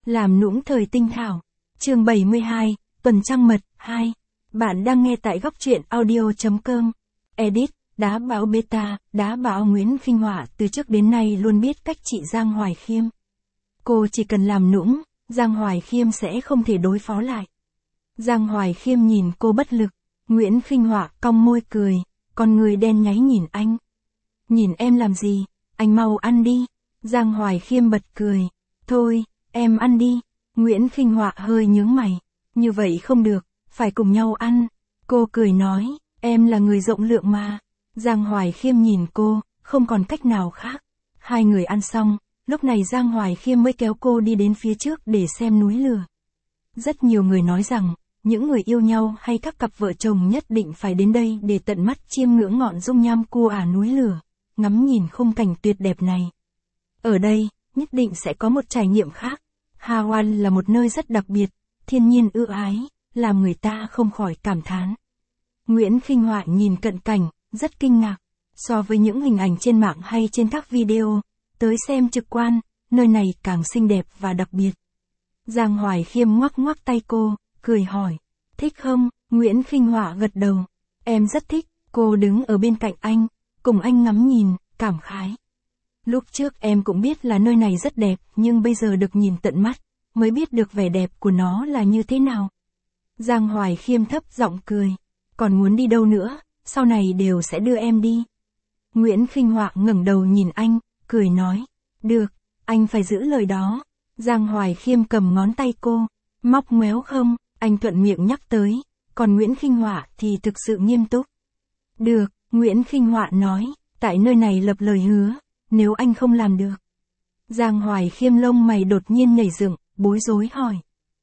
Làm nũng thời tinh thảo. Chương 72, Tuần trăng mật 2. Bạn đang nghe tại góc truyện audio.com. Edit, Đá Bão Beta, Đá Bão Nguyễn Phinh Họa từ trước đến nay luôn biết cách trị Giang Hoài Khiêm. Cô chỉ cần làm nũng, Giang Hoài Khiêm sẽ không thể đối phó lại. Giang Hoài Khiêm nhìn cô bất lực, Nguyễn Phinh Họa cong môi cười, con người đen nháy nhìn anh. Nhìn em làm gì, anh mau ăn đi. Giang Hoài Khiêm bật cười, thôi, em ăn đi. Nguyễn Phinh Họa hơi nhướng mày, như vậy không được, phải cùng nhau ăn. Cô cười nói, em là người rộng lượng mà. Giang Hoài Khiêm nhìn cô, không còn cách nào khác. Hai người ăn xong, lúc này Giang Hoài Khiêm mới kéo cô đi đến phía trước để xem núi lửa. Rất nhiều người nói rằng, những người yêu nhau hay các cặp vợ chồng nhất định phải đến đây để tận mắt chiêm ngưỡng ngọn dung nham cua ả núi lửa, ngắm nhìn khung cảnh tuyệt đẹp này. Ở đây, nhất định sẽ có một trải nghiệm khác. Hawaii là một nơi rất đặc biệt, thiên nhiên ưu ái, làm người ta không khỏi cảm thán. Nguyễn Phinh Họa nhìn cận cảnh, rất kinh ngạc. So với những hình ảnh trên mạng hay trên các video, tới xem trực quan, nơi này càng xinh đẹp và đặc biệt. Giang Hoài Khiêm ngoắc ngoắc tay cô, cười hỏi, thích không? Nguyễn Phinh Họa gật đầu, em rất thích. Cô đứng ở bên cạnh anh, cùng anh ngắm nhìn, cảm khái. Lúc trước em cũng biết là nơi này rất đẹp, nhưng bây giờ được nhìn tận mắt, mới biết được vẻ đẹp của nó là như thế nào. Giang Hoài Khiêm thấp giọng cười, còn muốn đi đâu nữa, sau này đều sẽ đưa em đi. Nguyễn Phinh Họa ngẩng đầu nhìn anh, cười nói, được, anh phải giữ lời đó. Giang Hoài Khiêm cầm ngón tay cô, móc ngoéo không, anh thuận miệng nhắc tới, còn Nguyễn Phinh Họa thì thực sự nghiêm túc. Được, Nguyễn Phinh Họa nói, tại nơi này lập lời hứa, nếu anh không làm được. Giang Hoài Khiêm lông mày đột nhiên nhảy dựng, bối rối hỏi.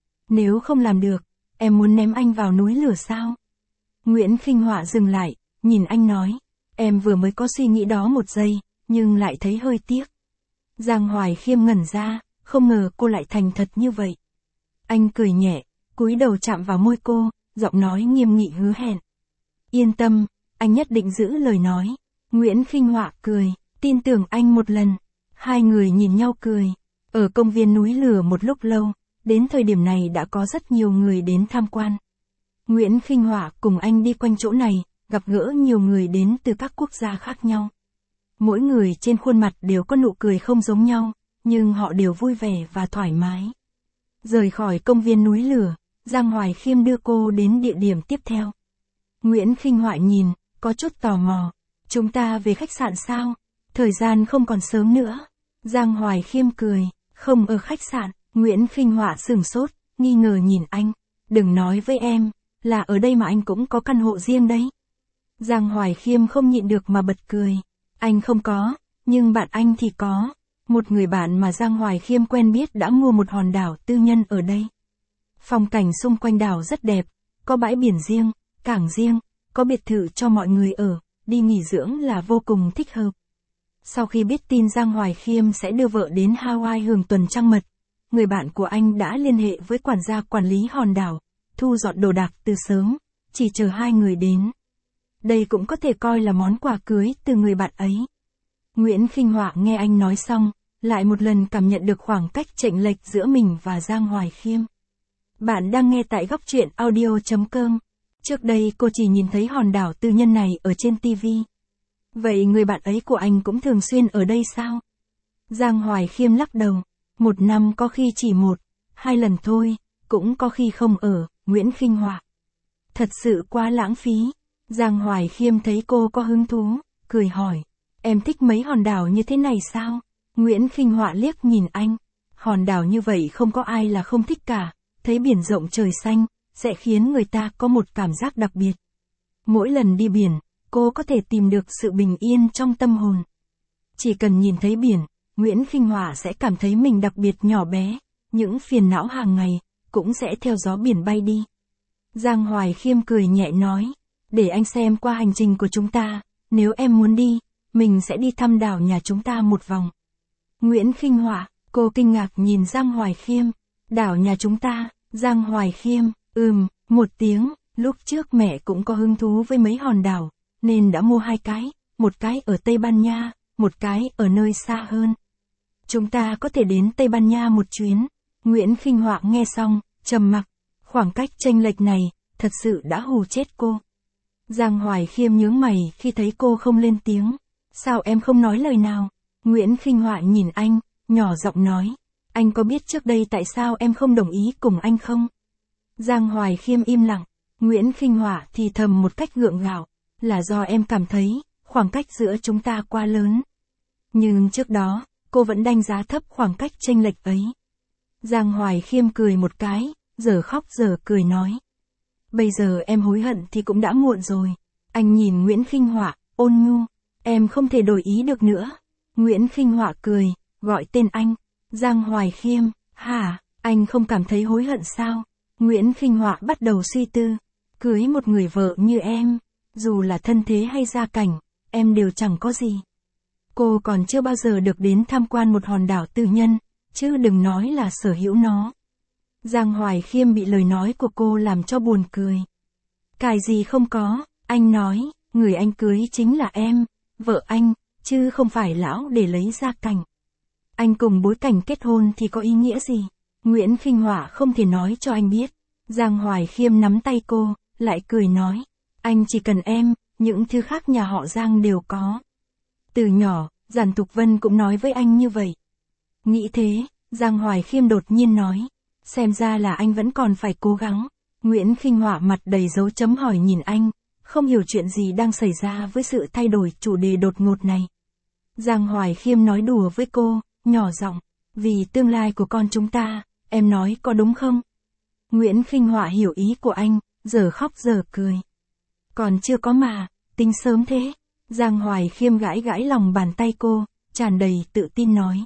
Nếu không làm được, em muốn ném anh vào núi lửa sao? Nguyễn Phinh Họa dừng lại, nhìn anh nói, em vừa mới có suy nghĩ đó một giây, nhưng lại thấy hơi tiếc. Giang Hoài Khiêm ngẩn ra, không ngờ cô lại thành thật như vậy. Anh cười nhẹ, cúi đầu chạm vào môi cô, giọng nói nghiêm nghị hứa hẹn. Yên tâm, anh nhất định giữ lời nói. Nguyễn Phinh Họa cười, tin tưởng anh một lần. Hai người nhìn nhau cười. Ở công viên núi lửa một lúc lâu, đến thời điểm này đã có rất nhiều người đến tham quan. Nguyễn Phinh Họa cùng anh đi quanh chỗ này, gặp gỡ nhiều người đến từ các quốc gia khác nhau. Mỗi người trên khuôn mặt đều có nụ cười không giống nhau, nhưng họ đều vui vẻ và thoải mái. Rời khỏi công viên núi lửa, Giang Hoài Khiêm đưa cô đến địa điểm tiếp theo. Nguyễn Phinh Họa nhìn, có chút tò mò. Chúng ta về khách sạn sao? Thời gian không còn sớm nữa. Giang Hoài Khiêm cười, không ở khách sạn. Nguyễn Phinh Họa sửng sốt, nghi ngờ nhìn anh. Đừng nói với em, là ở đây mà anh cũng có căn hộ riêng đấy. Giang Hoài Khiêm không nhịn được mà bật cười. Anh không có, nhưng bạn anh thì có. Một người bạn mà Giang Hoài Khiêm quen biết đã mua một hòn đảo tư nhân ở đây. Phong cảnh xung quanh đảo rất đẹp, có bãi biển riêng, cảng riêng, có biệt thự cho mọi người ở, đi nghỉ dưỡng là vô cùng thích hợp. Sau khi biết tin Giang Hoài Khiêm sẽ đưa vợ đến Hawaii hưởng tuần trăng mật, người bạn của anh đã liên hệ với quản gia quản lý hòn đảo, thu dọn đồ đạc từ sớm, chỉ chờ hai người đến. Đây cũng có thể coi là món quà cưới từ người bạn ấy. Nguyễn Phinh Họa nghe anh nói xong, lại một lần cảm nhận được khoảng cách chênh lệch giữa mình và Giang Hoài Khiêm. Bạn đang nghe tại góc truyện audio.com. Trước đây cô chỉ nhìn thấy hòn đảo tư nhân này ở trên TV. Vậy người bạn ấy của anh cũng thường xuyên ở đây sao? Giang Hoài Khiêm lắc đầu. Một năm có khi chỉ 1-2 lần thôi, cũng có khi không ở. Nguyễn Phinh Họa. Thật sự quá lãng phí. Giang Hoài Khiêm thấy cô có hứng thú, cười hỏi. Em thích mấy hòn đảo như thế này sao? Nguyễn Phinh Họa liếc nhìn anh. Hòn đảo như vậy không có ai là không thích cả. Thấy biển rộng trời xanh, sẽ khiến người ta có một cảm giác đặc biệt. Mỗi lần đi biển, cô có thể tìm được sự bình yên trong tâm hồn. Chỉ cần nhìn thấy biển, Nguyễn Phinh Họa sẽ cảm thấy mình đặc biệt nhỏ bé. Những phiền não hàng ngày, cũng sẽ theo gió biển bay đi. Giang Hoài Khiêm cười nhẹ nói. Để anh xem qua hành trình của chúng ta, nếu em muốn đi, mình sẽ đi thăm đảo nhà chúng ta một vòng. Nguyễn Phinh Họa, cô kinh ngạc nhìn Giang Hoài Khiêm. Đảo nhà chúng ta, Giang Hoài Khiêm, một tiếng, lúc trước mẹ cũng có hứng thú với mấy hòn đảo, nên đã mua 2 cái, một cái ở Tây Ban Nha, một cái ở nơi xa hơn. Chúng ta có thể đến Tây Ban Nha một chuyến, Nguyễn Khinh Họa nghe xong, trầm mặc. Khoảng cách chênh lệch này, thật sự đã hù chết cô. Giang Hoài Khiêm nhướng mày khi thấy cô không lên tiếng. Sao em không nói lời nào? Nguyễn Khinh Họa nhìn anh, nhỏ giọng nói. Anh có biết trước đây tại sao em không đồng ý cùng anh không? Giang Hoài Khiêm im lặng. Nguyễn Khinh Họa thì thầm một cách gượng gạo. Là do em cảm thấy, khoảng cách giữa chúng ta quá lớn. Nhưng trước đó, cô vẫn đánh giá thấp khoảng cách chênh lệch ấy. Giang Hoài Khiêm cười một cái, giờ khóc giờ cười nói. Bây giờ em hối hận thì cũng đã muộn rồi. Anh nhìn Nguyễn Khinh Họa, ôn nhu. Em không thể đổi ý được nữa. Nguyễn Khinh Họa cười, gọi tên anh. Giang Hoài Khiêm, hả, anh không cảm thấy hối hận sao? Nguyễn Khinh Họa bắt đầu suy tư. Cưới một người vợ như em, dù là thân thế hay gia cảnh, em đều chẳng có gì. Cô còn chưa bao giờ được đến tham quan một hòn đảo tư nhân, chứ đừng nói là sở hữu nó. Giang Hoài Khiêm bị lời nói của cô làm cho buồn cười. Cái gì không có, anh nói, người anh cưới chính là em, vợ anh, chứ không phải lão để lấy gia cảnh. Anh cùng bối cảnh kết hôn thì có ý nghĩa gì? Nguyễn Khinh Họa không thể nói cho anh biết. Giang Hoài Khiêm nắm tay cô, lại cười nói. Anh chỉ cần em, những thứ khác nhà họ Giang đều có. Từ nhỏ, Giản Thục Vân cũng nói với anh như vậy. Nghĩ thế, Giang Hoài Khiêm đột nhiên nói. Xem ra là anh vẫn còn phải cố gắng. Nguyễn Khinh Họa mặt đầy dấu chấm hỏi nhìn anh, không hiểu chuyện gì đang xảy ra với sự thay đổi chủ đề đột ngột này. Giang Hoài Khiêm nói đùa với cô, nhỏ giọng, vì tương lai của con chúng ta, em nói có đúng không? Nguyễn Khinh Họa hiểu ý của anh, giờ khóc giờ cười. Còn chưa có mà, tính sớm thế. Giang Hoài Khiêm gãi gãi lòng bàn tay cô, tràn đầy tự tin nói.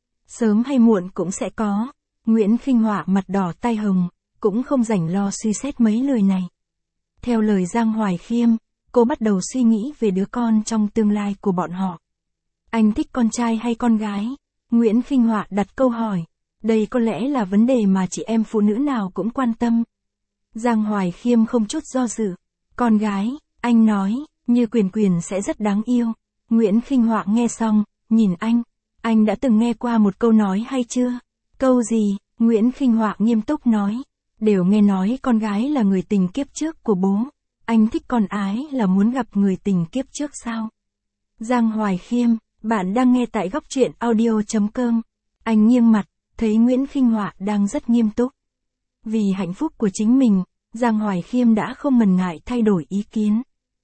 Sớm hay muộn cũng sẽ có. Nguyễn Khinh Họa mặt đỏ tai hồng, cũng không rảnh lo suy xét mấy lời này. Theo lời Giang Hoài Khiêm, cô bắt đầu suy nghĩ về đứa con trong tương lai của bọn họ. Anh thích con trai hay con gái? Nguyễn Khinh Họa đặt câu hỏi. Đây có lẽ là vấn đề mà chị em phụ nữ nào cũng quan tâm. Giang Hoài Khiêm không chút do dự. Con gái, anh nói, Như Quyền Quyền sẽ rất đáng yêu. Nguyễn Khinh Họa nghe xong, nhìn anh đã từng nghe qua một câu nói hay chưa? Câu gì? Nguyễn Khinh Họa nghiêm túc nói. Đều nghe nói con gái là người tình kiếp trước của bố. Anh thích con ái là muốn gặp người tình kiếp trước sao? Giang Hoài Khiêm, bạn đang nghe tại góc truyện audio.com. Anh nghiêng mặt, thấy Nguyễn Khinh Họa đang rất nghiêm túc. Vì hạnh phúc của chính mình, Giang Hoài Khiêm đã không ngần ngại thay đổi ý kiến.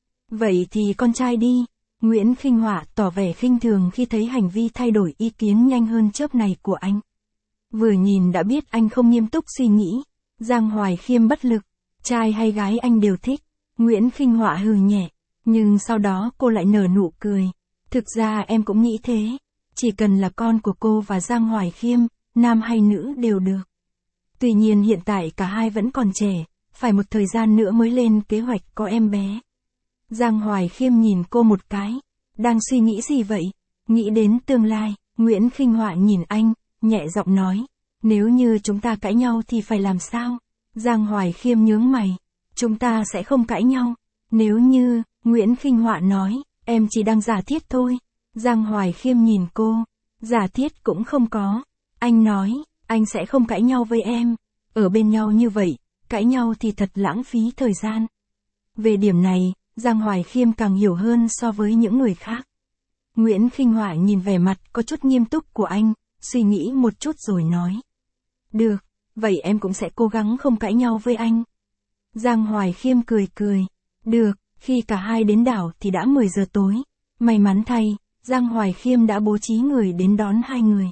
Vậy thì con trai đi. Nguyễn Khinh Họa tỏ vẻ khinh thường khi thấy hành vi thay đổi ý kiến nhanh hơn chớp này của anh. Vừa nhìn đã biết anh không nghiêm túc suy nghĩ. Giang Hoài Khiêm bất lực. Trai hay gái anh đều thích. Nguyễn Khinh Họa hừ nhẹ. Nhưng sau đó cô lại nở nụ cười. Thực ra em cũng nghĩ thế. Chỉ cần là con của cô và Giang Hoài Khiêm, nam hay nữ đều được. Tuy nhiên hiện tại cả hai vẫn còn trẻ, phải một thời gian nữa mới lên kế hoạch có em bé. Giang Hoài Khiêm nhìn cô một cái. Đang suy nghĩ gì vậy? Nghĩ đến tương lai. Nguyễn Khinh Họa nhìn anh, nhẹ giọng nói. Nếu như chúng ta cãi nhau thì phải làm sao? Giang Hoài Khiêm nhướng mày. Chúng ta sẽ không cãi nhau. Nếu như, Nguyễn Khinh Họa nói, em chỉ đang giả thiết thôi. Giang Hoài Khiêm nhìn cô. Giả thiết cũng không có. Anh nói, anh sẽ không cãi nhau với em. Ở bên nhau như vậy, cãi nhau thì thật lãng phí thời gian. Về điểm này, Giang Hoài Khiêm càng hiểu hơn so với những người khác. Nguyễn Khinh Họa nhìn vẻ mặt có chút nghiêm túc của anh, suy nghĩ một chút rồi nói. Được, vậy em cũng sẽ cố gắng không cãi nhau với anh. Giang Hoài Khiêm cười cười. Được, khi cả hai đến đảo thì đã 10 giờ tối. May mắn thay, Giang Hoài Khiêm đã bố trí người đến đón hai người.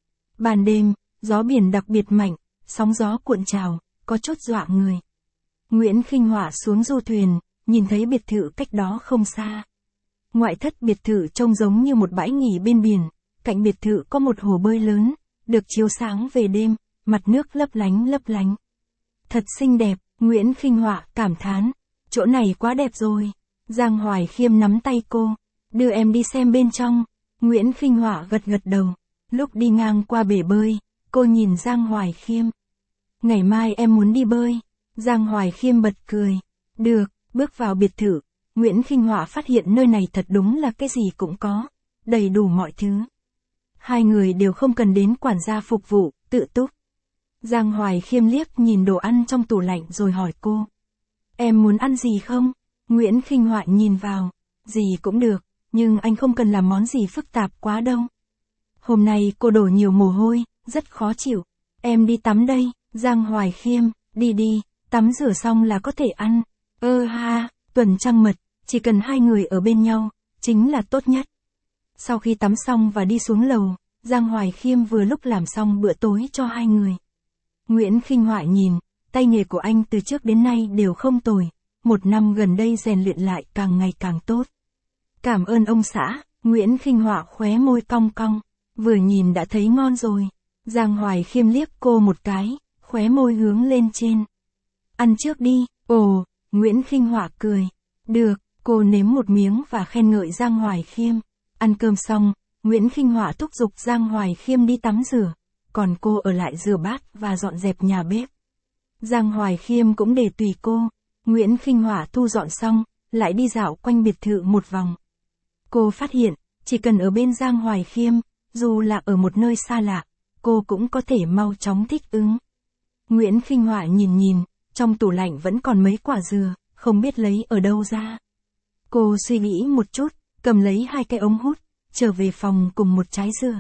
Ban đêm, gió biển đặc biệt mạnh, sóng gió cuộn trào, có chút dọa người. Nguyễn Khinh Họa xuống du thuyền, nhìn thấy biệt thự cách đó không xa. Ngoại thất biệt thự trông giống như một bãi nghỉ bên biển, cạnh biệt thự có một hồ bơi lớn, được chiếu sáng về đêm, mặt nước lấp lánh lấp lánh. Thật xinh đẹp, Nguyễn Khinh Họa cảm thán. Chỗ này quá đẹp rồi. Giang Hoài Khiêm nắm tay cô. Đưa em đi xem bên trong. Nguyễn Khinh Họa gật gật đầu. Lúc đi ngang qua bể bơi, cô nhìn Giang Hoài Khiêm. Ngày mai em muốn đi bơi. Giang Hoài Khiêm bật cười. Được, bước vào biệt thự. Nguyễn Khinh Họa phát hiện nơi này thật đúng là cái gì cũng có. Đầy đủ mọi thứ. Hai người đều không cần đến quản gia phục vụ, tự túc. Giang Hoài Khiêm liếc nhìn đồ ăn trong tủ lạnh rồi hỏi cô. Em muốn ăn gì không? Nguyễn Khinh Họa nhìn vào. Gì cũng được, nhưng anh không cần làm món gì phức tạp quá đâu. Hôm nay cô đổ nhiều mồ hôi, rất khó chịu. Em đi tắm đây. Giang Hoài Khiêm, đi, tắm rửa xong là có thể ăn. Ha, tuần trăng mật, chỉ cần hai người ở bên nhau, chính là tốt nhất. Sau khi tắm xong và đi xuống lầu, Giang Hoài Khiêm vừa lúc làm xong bữa tối cho hai người. Nguyễn Khinh Họa nhìn, tay nghề của anh từ trước đến nay đều không tồi, 1 năm gần đây rèn luyện lại càng ngày càng tốt. Cảm ơn ông xã. Nguyễn Khinh Họa khóe môi cong cong, vừa nhìn đã thấy ngon rồi. Giang Hoài Khiêm liếc cô một cái, khóe môi hướng lên trên. Ăn trước đi. Ồ, Nguyễn Khinh Họa cười. Được, cô nếm một miếng và khen ngợi Giang Hoài Khiêm. Ăn cơm xong, Nguyễn Khinh Họa thúc giục Giang Hoài Khiêm đi tắm rửa, còn cô ở lại rửa bát và dọn dẹp nhà bếp. Giang Hoài Khiêm cũng để tùy cô. Nguyễn Khinh Họa thu dọn xong, lại đi dạo quanh biệt thự một vòng. Cô phát hiện, chỉ cần ở bên Giang Hoài Khiêm, dù là ở một nơi xa lạ, cô cũng có thể mau chóng thích ứng. Nguyễn Khinh Họa nhìn, trong tủ lạnh vẫn còn mấy quả dừa, không biết lấy ở đâu ra. Cô suy nghĩ một chút, cầm lấy 2 cái ống hút, trở về phòng cùng một trái dừa.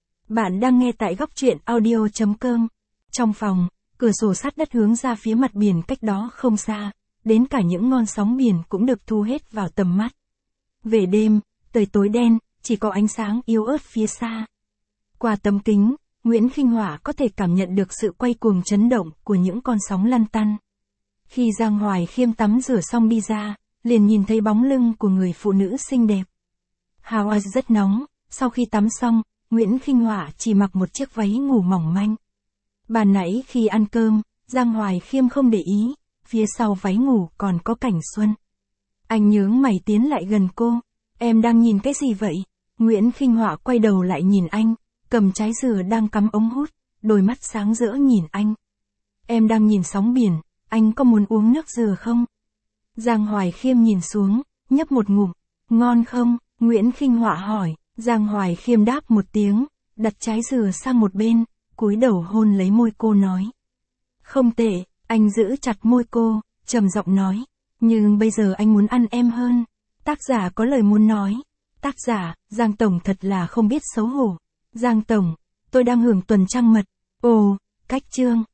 Bạn đang nghe tại góc truyện audio.com. Trong phòng, cửa sổ sát đất hướng ra phía mặt biển cách đó không xa, đến cả những ngọn sóng biển cũng được thu hết vào tầm mắt. Về đêm, trời tối đen, chỉ có ánh sáng yếu ớt phía xa. Qua tấm kính, Nguyễn Khinh Họa có thể cảm nhận được sự quay cuồng chấn động của những con sóng lăn tăn. Khi Giang Hoài Khiêm tắm rửa xong đi ra, liền nhìn thấy bóng lưng của người phụ nữ xinh đẹp. Hawaii rất nóng, sau khi tắm xong, Nguyễn Khinh Họa chỉ mặc một chiếc váy ngủ mỏng manh. Ban nãy khi ăn cơm, Giang Hoài Khiêm không để ý, phía sau váy ngủ còn có cảnh xuân. Anh nhướng mày tiến lại gần cô. Em đang nhìn cái gì vậy? Nguyễn Khinh Họa quay đầu lại nhìn anh, cầm trái dừa đang cắm ống hút, đôi mắt sáng rỡ nhìn anh. Em đang nhìn sóng biển, anh có muốn uống nước dừa không? Giang Hoài Khiêm nhìn xuống, nhấp một ngụm. Ngon không? Nguyễn Khinh Họa hỏi. Giang Hoài Khiêm đáp một tiếng, đặt trái dừa sang một bên, cúi đầu hôn lấy môi cô nói. Không tệ. Anh giữ chặt môi cô, trầm giọng nói. Nhưng bây giờ anh muốn ăn em hơn. Tác giả có lời muốn nói. Tác giả, Giang Tổng thật là không biết xấu hổ. Giang Tổng, tôi đang hưởng tuần trăng mật. Ồ, cách chương.